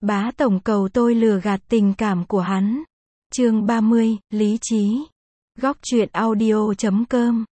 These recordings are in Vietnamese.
Bá tổng cầu tôi lừa gạt tình cảm của hắn. Chương 30, lý trí. Góc truyện audio.com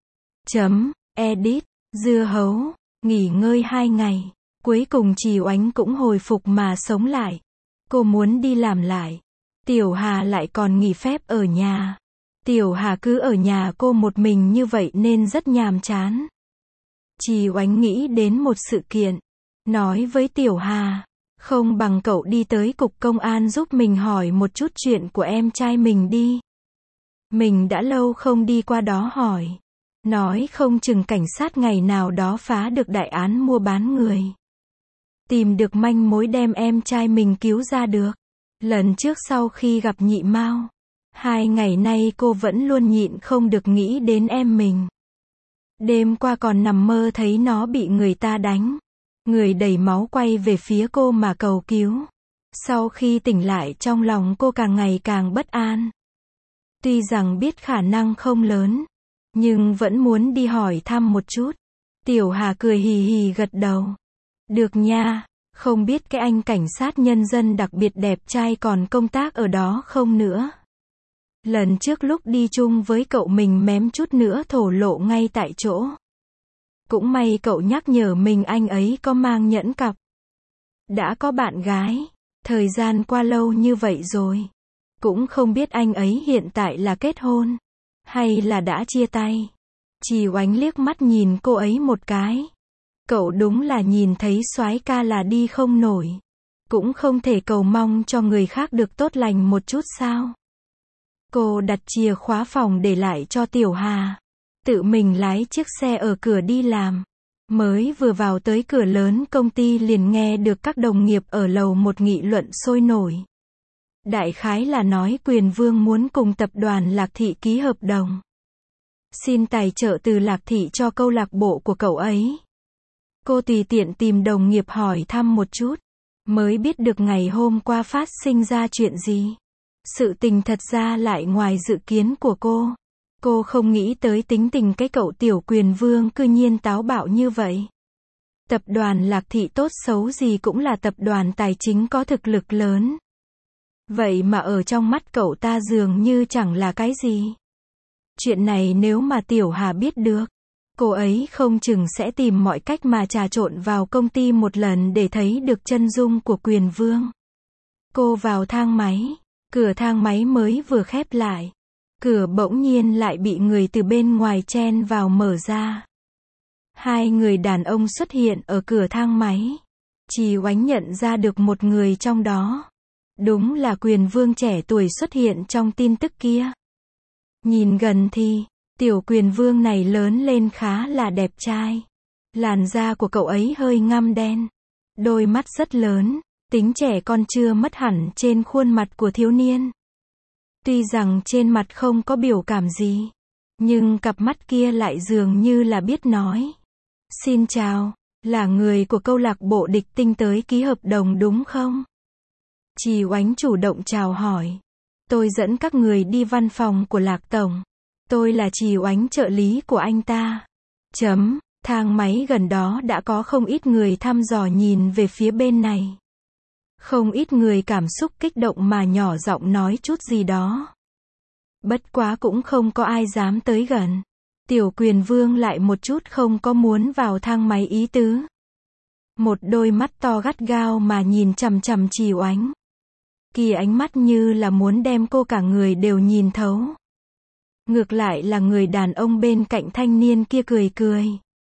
.edit. Dưa hấu. Nghỉ ngơi 2 ngày. Cuối cùng Trì Oánh cũng hồi phục mà sống lại. Cô muốn đi làm lại. Tiểu Hà lại còn nghỉ phép ở nhà. Tiểu Hà cứ ở nhà cô một mình như vậy nên rất nhàm chán. Trì Oánh nghĩ đến một sự kiện. Nói với Tiểu Hà, không bằng cậu đi tới cục công an giúp mình hỏi một chút chuyện của em trai mình đi. Mình đã lâu không đi qua đó hỏi. Nói không chừng cảnh sát ngày nào đó phá được đại án mua bán người. Tìm được manh mối đem em trai mình cứu ra được. Lần trước sau khi gặp Nhị Mao, 2 ngày nay cô vẫn luôn nhịn không được nghĩ đến em mình. Đêm qua còn nằm mơ thấy nó bị người ta đánh. Người đầy máu quay về phía cô mà cầu cứu. Sau khi tỉnh lại trong lòng cô càng ngày càng bất an. Tuy rằng biết khả năng không lớn, nhưng vẫn muốn đi hỏi thăm một chút. Tiểu Hà cười hì hì gật đầu. Được nha, không biết cái anh cảnh sát nhân dân đặc biệt đẹp trai còn công tác ở đó không nữa. Lần trước lúc đi chung với cậu mình mém chút nữa thổ lộ ngay tại chỗ. Cũng may cậu nhắc nhở mình anh ấy có mang nhẫn cặp. Đã có bạn gái. Thời gian qua lâu như vậy rồi. Cũng không biết anh ấy hiện tại là kết hôn. Hay là đã chia tay. Trì Oánh liếc mắt nhìn cô ấy một cái. Cậu đúng là nhìn thấy soái ca là đi không nổi. Cũng không thể cầu mong cho người khác được tốt lành một chút sao. Cô đặt chìa khóa phòng để lại cho Tiểu Hà. Tự mình lái chiếc xe ở cửa đi làm. Mới vừa vào tới cửa lớn công ty liền nghe được các đồng nghiệp ở lầu 1 nghị luận sôi nổi. Đại khái là nói Quyền Vương muốn cùng tập đoàn Lạc Thị ký hợp đồng. Xin tài trợ từ Lạc Thị cho câu lạc bộ của cậu ấy. Cô tùy tiện tìm đồng nghiệp hỏi thăm một chút. Mới biết được ngày hôm qua phát sinh ra chuyện gì. Sự tình thật ra lại ngoài dự kiến của cô. Cô không nghĩ tới tính tình cái cậu tiểu Quyền Vương cư nhiên táo bạo như vậy. Tập đoàn Lạc Thị tốt xấu gì cũng là tập đoàn tài chính có thực lực lớn. Vậy mà ở trong mắt cậu ta dường như chẳng là cái gì. Chuyện này nếu mà Tiểu Hà biết được, cô ấy không chừng sẽ tìm mọi cách mà trà trộn vào công ty một lần để thấy được chân dung của Quyền Vương. Cô vào thang máy, cửa thang máy mới vừa khép lại. Cửa bỗng nhiên lại bị người từ bên ngoài chen vào mở ra. 2 người đàn ông xuất hiện ở cửa thang máy. Trì Oánh nhận ra được một người trong đó. Đúng là Quyền Vương trẻ tuổi xuất hiện trong tin tức kia. Nhìn gần thì, tiểu Quyền Vương này lớn lên khá là đẹp trai. Làn da của cậu ấy hơi ngăm đen. Đôi mắt rất lớn, tính trẻ con chưa mất hẳn trên khuôn mặt của thiếu niên. Tuy rằng trên mặt không có biểu cảm gì, nhưng cặp mắt kia lại dường như là biết nói. Xin chào, là người của câu lạc bộ Địch Tinh tới ký hợp đồng đúng không? Trì Oánh chủ động chào hỏi. Tôi dẫn các người đi văn phòng của Lạc Tổng. Tôi là Trì Oánh trợ lý của anh ta. Thang máy gần đó đã có không ít người thăm dò nhìn về phía bên này. Không ít người cảm xúc kích động mà nhỏ giọng nói chút gì đó. Bất quá cũng không có ai dám tới gần. Tiểu Quyền Vương lại một chút không có muốn vào thang máy ý tứ. Một đôi mắt to gắt gao mà nhìn chằm chằm Trì Oánh. Kỳ ánh mắt như là muốn đem cô cả người đều nhìn thấu. Ngược lại là người đàn ông bên cạnh thanh niên kia cười cười.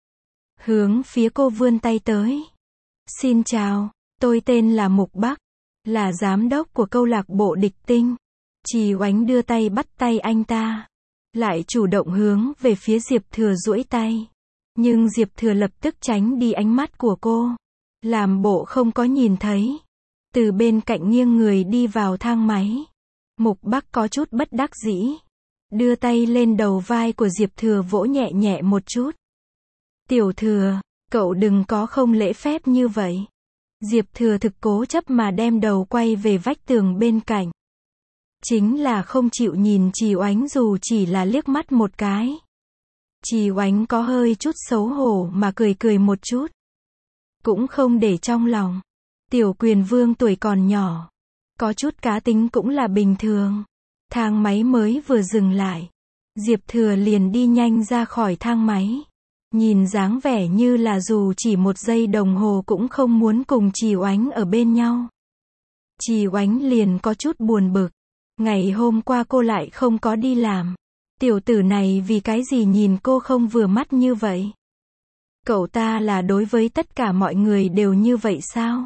Hướng phía cô vươn tay tới. Xin chào. Tôi tên là Mục Bắc, là giám đốc của câu lạc bộ Địch Tinh. Trì Oánh đưa tay bắt tay anh ta, lại chủ động hướng về phía Diệp Thừa duỗi tay. Nhưng Diệp Thừa lập tức tránh đi ánh mắt của cô, làm bộ không có nhìn thấy. Từ bên cạnh nghiêng người đi vào thang máy. Mục Bắc có chút bất đắc dĩ, đưa tay lên đầu vai của Diệp Thừa vỗ nhẹ nhẹ một chút. Tiểu Thừa, cậu đừng có không lễ phép như vậy. Diệp Thừa thực cố chấp mà đem đầu quay về vách tường bên cạnh. Chính là không chịu nhìn Trì Oánh dù chỉ là liếc mắt một cái. Trì Oánh có hơi chút xấu hổ mà cười cười một chút. Cũng không để trong lòng. Tiểu Quyền Vương tuổi còn nhỏ, có chút cá tính cũng là bình thường. Thang máy mới vừa dừng lại, Diệp Thừa liền đi nhanh ra khỏi thang máy. Nhìn dáng vẻ như là dù chỉ 1 giây đồng hồ cũng không muốn cùng Trì Oánh ở bên nhau. Trì Oánh liền có chút buồn bực. Ngày hôm qua cô lại không có đi làm. Tiểu tử này vì cái gì nhìn cô không vừa mắt như vậy? Cậu ta là đối với tất cả mọi người đều như vậy sao?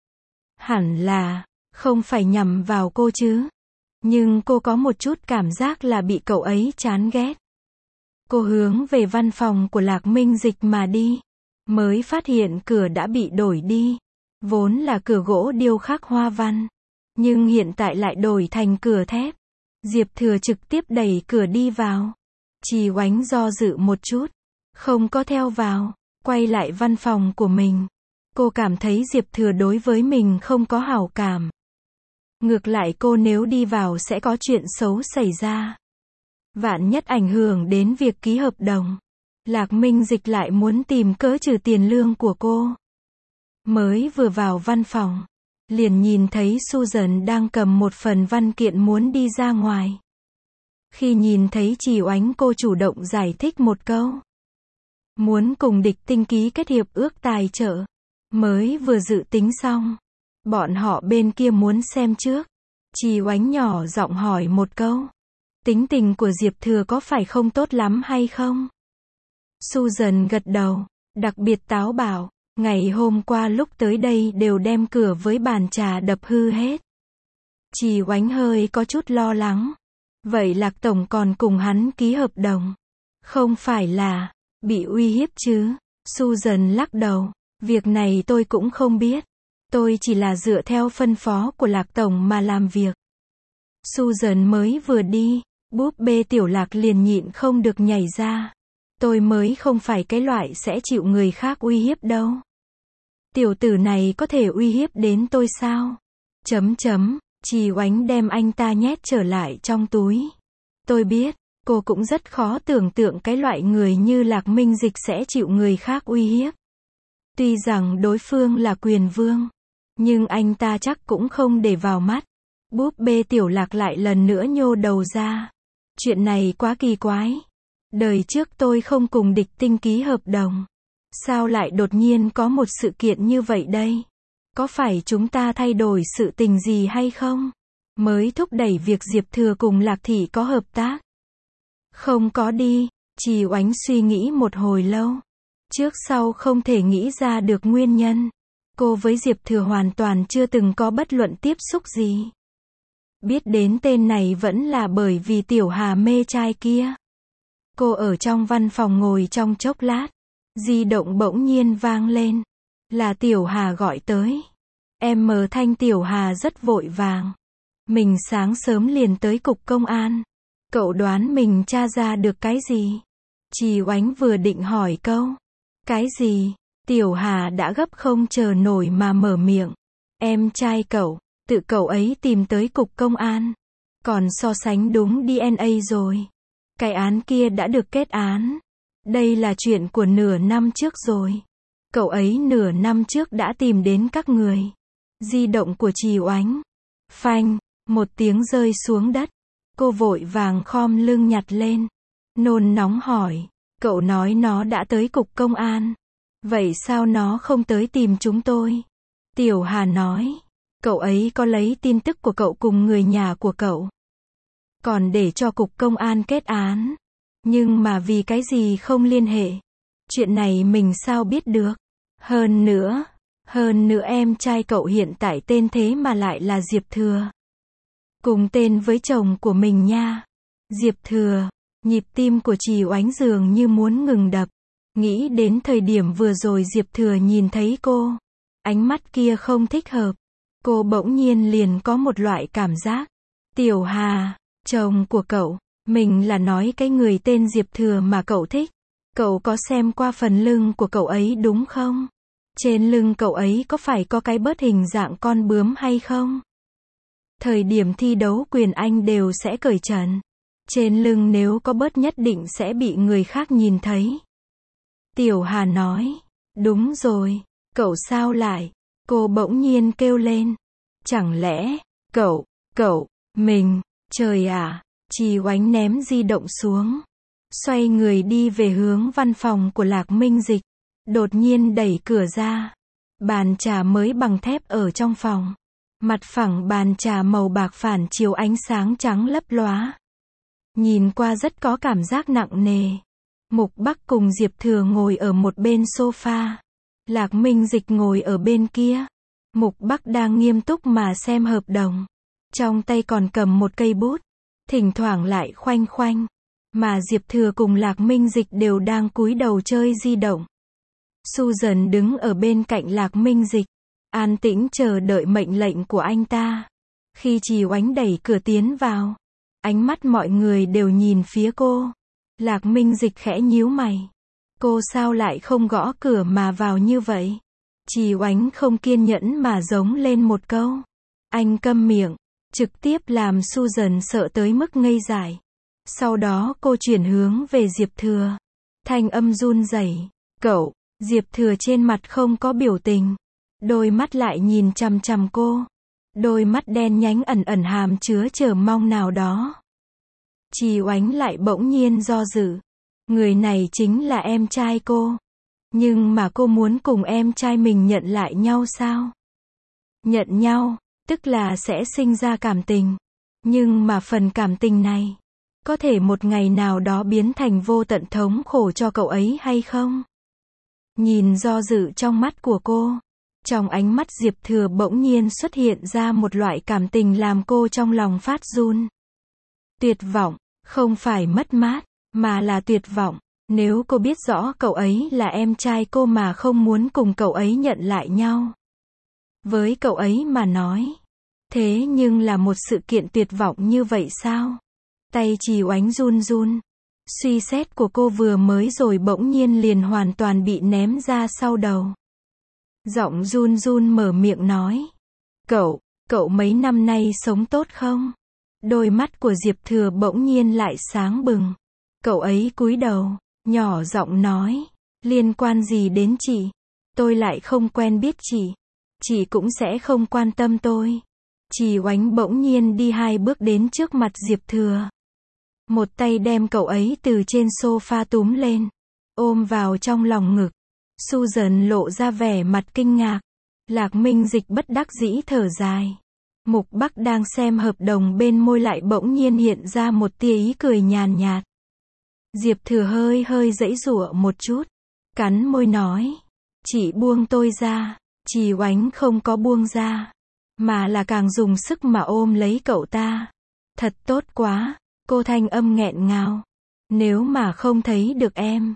Hẳn là, không phải nhằm vào cô chứ. Nhưng cô có một chút cảm giác là bị cậu ấy chán ghét. Cô hướng về văn phòng của Lạc Minh Dịch mà đi. Mới phát hiện cửa đã bị đổi đi. Vốn là cửa gỗ điêu khắc hoa văn. Nhưng hiện tại lại đổi thành cửa thép. Diệp Thừa trực tiếp đẩy cửa đi vào. Trì Oánh do dự một chút. Không có theo vào. Quay lại văn phòng của mình. Cô cảm thấy Diệp Thừa đối với mình không có hảo cảm. Ngược lại cô nếu đi vào sẽ có chuyện xấu xảy ra. Vạn nhất ảnh hưởng đến việc ký hợp đồng. Lạc Minh Dịch lại muốn tìm cớ trừ tiền lương của cô. Mới vừa vào văn phòng, liền nhìn thấy Susan đang cầm một phần văn kiện muốn đi ra ngoài. Khi nhìn thấy Trì Oánh, cô chủ động giải thích một câu. Muốn cùng Địch Tinh ký kết hiệp ước tài trợ. Mới vừa dự tính xong. Bọn họ bên kia muốn xem trước. Trì Oánh nhỏ giọng hỏi một câu. Tính tình của Diệp Thừa có phải không tốt lắm hay không? Susan gật đầu, đặc biệt táo bạo. Ngày hôm qua lúc tới đây đều đem cửa với bàn trà đập hư hết. Trì Oánh hơi có chút lo lắng. Vậy Lạc Tổng còn cùng hắn ký hợp đồng? Không phải là bị uy hiếp chứ? Susan lắc đầu. Việc này tôi cũng không biết. Tôi chỉ là dựa theo phân phó của Lạc Tổng mà làm việc. Susan mới vừa đi, búp bê Tiểu Lạc liền nhịn không được nhảy ra. Tôi mới không phải cái loại sẽ chịu người khác uy hiếp đâu. Tiểu tử này có thể uy hiếp đến tôi sao? Trì Oánh đem anh ta nhét trở lại trong túi. Tôi biết, cô cũng rất khó tưởng tượng cái loại người như Lạc Minh Dịch sẽ chịu người khác uy hiếp. Tuy rằng đối phương là Quyền Vương, nhưng anh ta chắc cũng không để vào mắt. Búp bê Tiểu Lạc lại lần nữa nhô đầu ra. Chuyện này quá kỳ quái. Đời trước tôi không cùng Địch Tinh ký hợp đồng. Sao lại đột nhiên có một sự kiện như vậy đây? Có phải chúng ta thay đổi sự tình gì hay không? Mới thúc đẩy việc Diệp Thừa cùng Lạc Thị có hợp tác. Không có đi. Trì Oánh suy nghĩ một hồi lâu. Trước sau không thể nghĩ ra được nguyên nhân. Cô với Diệp Thừa hoàn toàn chưa từng có bất luận tiếp xúc gì. Biết đến tên này vẫn là bởi vì Tiểu Hà mê trai kia. Cô ở trong văn phòng ngồi trong chốc lát. Di động bỗng nhiên vang lên. Là Tiểu Hà gọi tới. Em mờ thanh Tiểu Hà rất vội vàng. Mình sáng sớm liền tới cục công an. Cậu đoán mình tra ra được cái gì? Trì Oánh vừa định hỏi câu. Cái gì? Tiểu Hà đã gấp không chờ nổi mà mở miệng. Em trai cậu, tự cậu ấy tìm tới cục công an. Còn so sánh đúng DNA rồi. Cái án kia đã được kết án. Đây là chuyện của nửa năm trước rồi. Cậu ấy nửa năm trước đã tìm đến các người. Di động của Trì Oánh. Phanh, một tiếng rơi xuống đất. Cô vội vàng khom lưng nhặt lên. Nôn nóng hỏi. Cậu nói nó đã tới cục công an. Vậy sao nó không tới tìm chúng tôi? Tiểu Hà nói. Cậu ấy có lấy tin tức của cậu cùng người nhà của cậu. Còn để cho cục công an kết án. Nhưng mà vì cái gì không liên hệ? Chuyện này mình sao biết được? Hơn nữa em trai cậu hiện tại tên thế mà lại là Diệp Thừa. Cùng tên với chồng của mình nha. Diệp Thừa. Nhịp tim của Trì Oánh dường như muốn ngừng đập. Nghĩ đến thời điểm vừa rồi Diệp Thừa nhìn thấy cô. Ánh mắt kia không thích hợp. Cô bỗng nhiên liền có một loại cảm giác. Tiểu Hà, chồng của cậu, mình là nói cái người tên Diệp Thừa mà cậu thích. Cậu có xem qua phần lưng của cậu ấy đúng không? Trên lưng cậu ấy có phải có cái bớt hình dạng con bướm hay không? Thời điểm thi đấu quyền Anh đều sẽ cởi trần. Trên lưng nếu có bớt nhất định sẽ bị người khác nhìn thấy. Tiểu Hà nói. Đúng rồi. Cậu sao lại? Cô bỗng nhiên kêu lên. Chẳng lẽ, mình, trời ạ, Trì Oánh ném di động xuống. Xoay người đi về hướng văn phòng của Lạc Minh Dịch. Đột nhiên đẩy cửa ra. Bàn trà mới bằng thép ở trong phòng. Mặt phẳng bàn trà màu bạc phản chiếu ánh sáng trắng lấp lóa. Nhìn qua rất có cảm giác nặng nề. Mục Bắc cùng Diệp Thừa ngồi ở một bên sofa. Lạc Minh Dịch ngồi ở bên kia. Mục Bắc đang nghiêm túc mà xem hợp đồng. Trong tay còn cầm một cây bút. Thỉnh thoảng lại khoanh khoanh. Mà Diệp Thừa cùng Lạc Minh Dịch đều đang cúi đầu chơi di động. Susan đứng ở bên cạnh Lạc Minh Dịch. An tĩnh chờ đợi mệnh lệnh của anh ta. Khi Trì Oánh đẩy cửa tiến vào. Ánh mắt mọi người đều nhìn phía cô. Lạc Minh Dịch khẽ nhíu mày. Cô sao lại không gõ cửa mà vào như vậy? Trì Oánh không kiên nhẫn mà giống lên một câu. Anh câm miệng. Trực tiếp làm Susan sợ tới mức ngây dại. Sau đó cô chuyển hướng về Diệp Thừa. Thanh âm run rẩy. Cậu, Diệp Thừa trên mặt không có biểu tình. Đôi mắt lại nhìn chằm chằm cô. Đôi mắt đen nhánh ẩn ẩn hàm chứa chờ mong nào đó. Trì Oánh lại bỗng nhiên do dự. Người này chính là em trai cô. Nhưng mà cô muốn cùng em trai mình nhận lại nhau sao? Nhận nhau, tức là sẽ sinh ra cảm tình. Nhưng mà phần cảm tình này, có thể một ngày nào đó biến thành vô tận thống khổ cho cậu ấy hay không? Nhìn do dự trong mắt của cô. Trong ánh mắt Diệp Thừa bỗng nhiên xuất hiện ra một loại cảm tình làm cô trong lòng phát run. Tuyệt vọng, không phải mất mát, mà là tuyệt vọng. Nếu cô biết rõ cậu ấy là em trai cô mà không muốn cùng cậu ấy nhận lại nhau. Với cậu ấy mà nói. Thế nhưng là một sự kiện tuyệt vọng như vậy sao? Tay Trì Oánh run run. Suy xét của cô vừa mới rồi bỗng nhiên liền hoàn toàn bị ném ra sau đầu. Giọng run run mở miệng nói. Cậu mấy năm nay sống tốt không? Đôi mắt của Diệp Thừa bỗng nhiên lại sáng bừng. Cậu ấy cúi đầu, nhỏ giọng nói. Liên quan gì đến chị? Tôi lại không quen biết chị. Chị cũng sẽ không quan tâm tôi. Trì Oánh bỗng nhiên đi 2 bước đến trước mặt Diệp Thừa. Một tay đem cậu ấy từ trên sofa túm lên. Ôm vào trong lòng ngực. Susan lộ ra vẻ mặt kinh ngạc. Lạc Minh Dịch bất đắc dĩ thở dài. Mục Bắc đang xem hợp đồng bên môi lại bỗng nhiên hiện ra một tia ý cười nhàn nhạt. Diệp Thừa hơi giãy giụa một chút. Cắn môi nói. Chị buông tôi ra. Trì Oánh không có buông ra. Mà là càng dùng sức mà ôm lấy cậu ta. Thật tốt quá. Cô thanh âm nghẹn ngào. Nếu mà không thấy được em.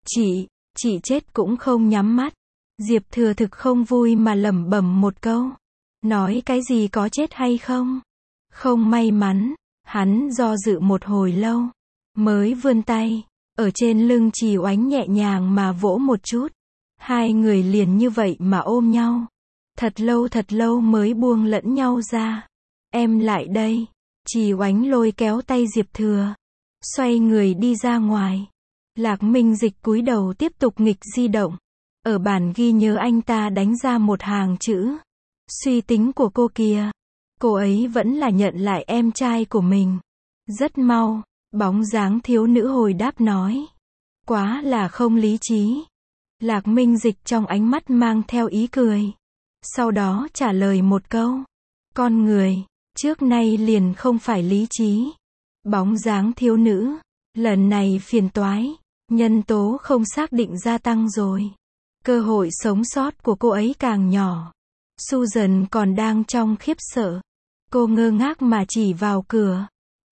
Chị chết cũng không nhắm mắt. Diệp Thừa thực không vui mà lẩm bẩm một câu. Nói cái gì có chết hay không? Không may mắn. Hắn do dự một hồi lâu. Mới vươn tay. Ở trên lưng Trì Oánh nhẹ nhàng mà vỗ một chút. Hai người liền như vậy mà ôm nhau. Thật lâu mới buông lẫn nhau ra. Em lại đây. Trì Oánh lôi kéo tay Diệp Thừa. Xoay người đi ra ngoài. Lạc Minh Dịch cúi đầu tiếp tục nghịch di động. Ở bản ghi nhớ anh ta đánh ra một hàng chữ. Suy tính của cô kìa. Cô ấy vẫn là nhận lại em trai của mình. Rất mau. Bóng dáng thiếu nữ hồi đáp nói. Quá là không lý trí. Lạc Minh Dịch trong ánh mắt mang theo ý cười. Sau đó trả lời một câu. Con người, trước nay liền không phải lý trí. Bóng dáng thiếu nữ. Lần này phiền toái. Nhân tố không xác định gia tăng rồi. Cơ hội sống sót của cô ấy càng nhỏ. Susan còn đang trong khiếp sợ. Cô ngơ ngác mà chỉ vào cửa.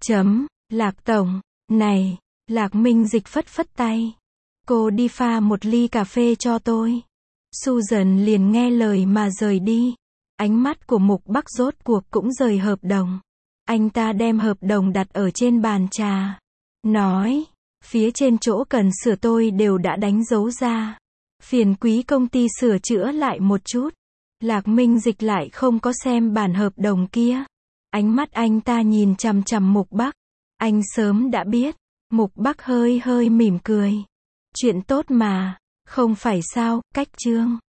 Lạc tổng, này. Lạc Minh Dịch phất phất tay. Cô đi pha một ly cà phê cho tôi. Susan liền nghe lời mà rời đi. Ánh mắt của Mục Bắc rốt cuộc cũng rời hợp đồng. Anh ta đem hợp đồng đặt ở trên bàn trà. Nói, phía trên chỗ cần sửa tôi đều đã đánh dấu ra. Phiền quý công ty sửa chữa lại một chút. Lạc Minh Dịch lại không có xem bản hợp đồng kia. Ánh mắt anh ta nhìn chằm chằm Mục Bắc. Anh sớm đã biết. Mục Bắc hơi mỉm cười. Chuyện tốt mà, không phải sao, cách chương.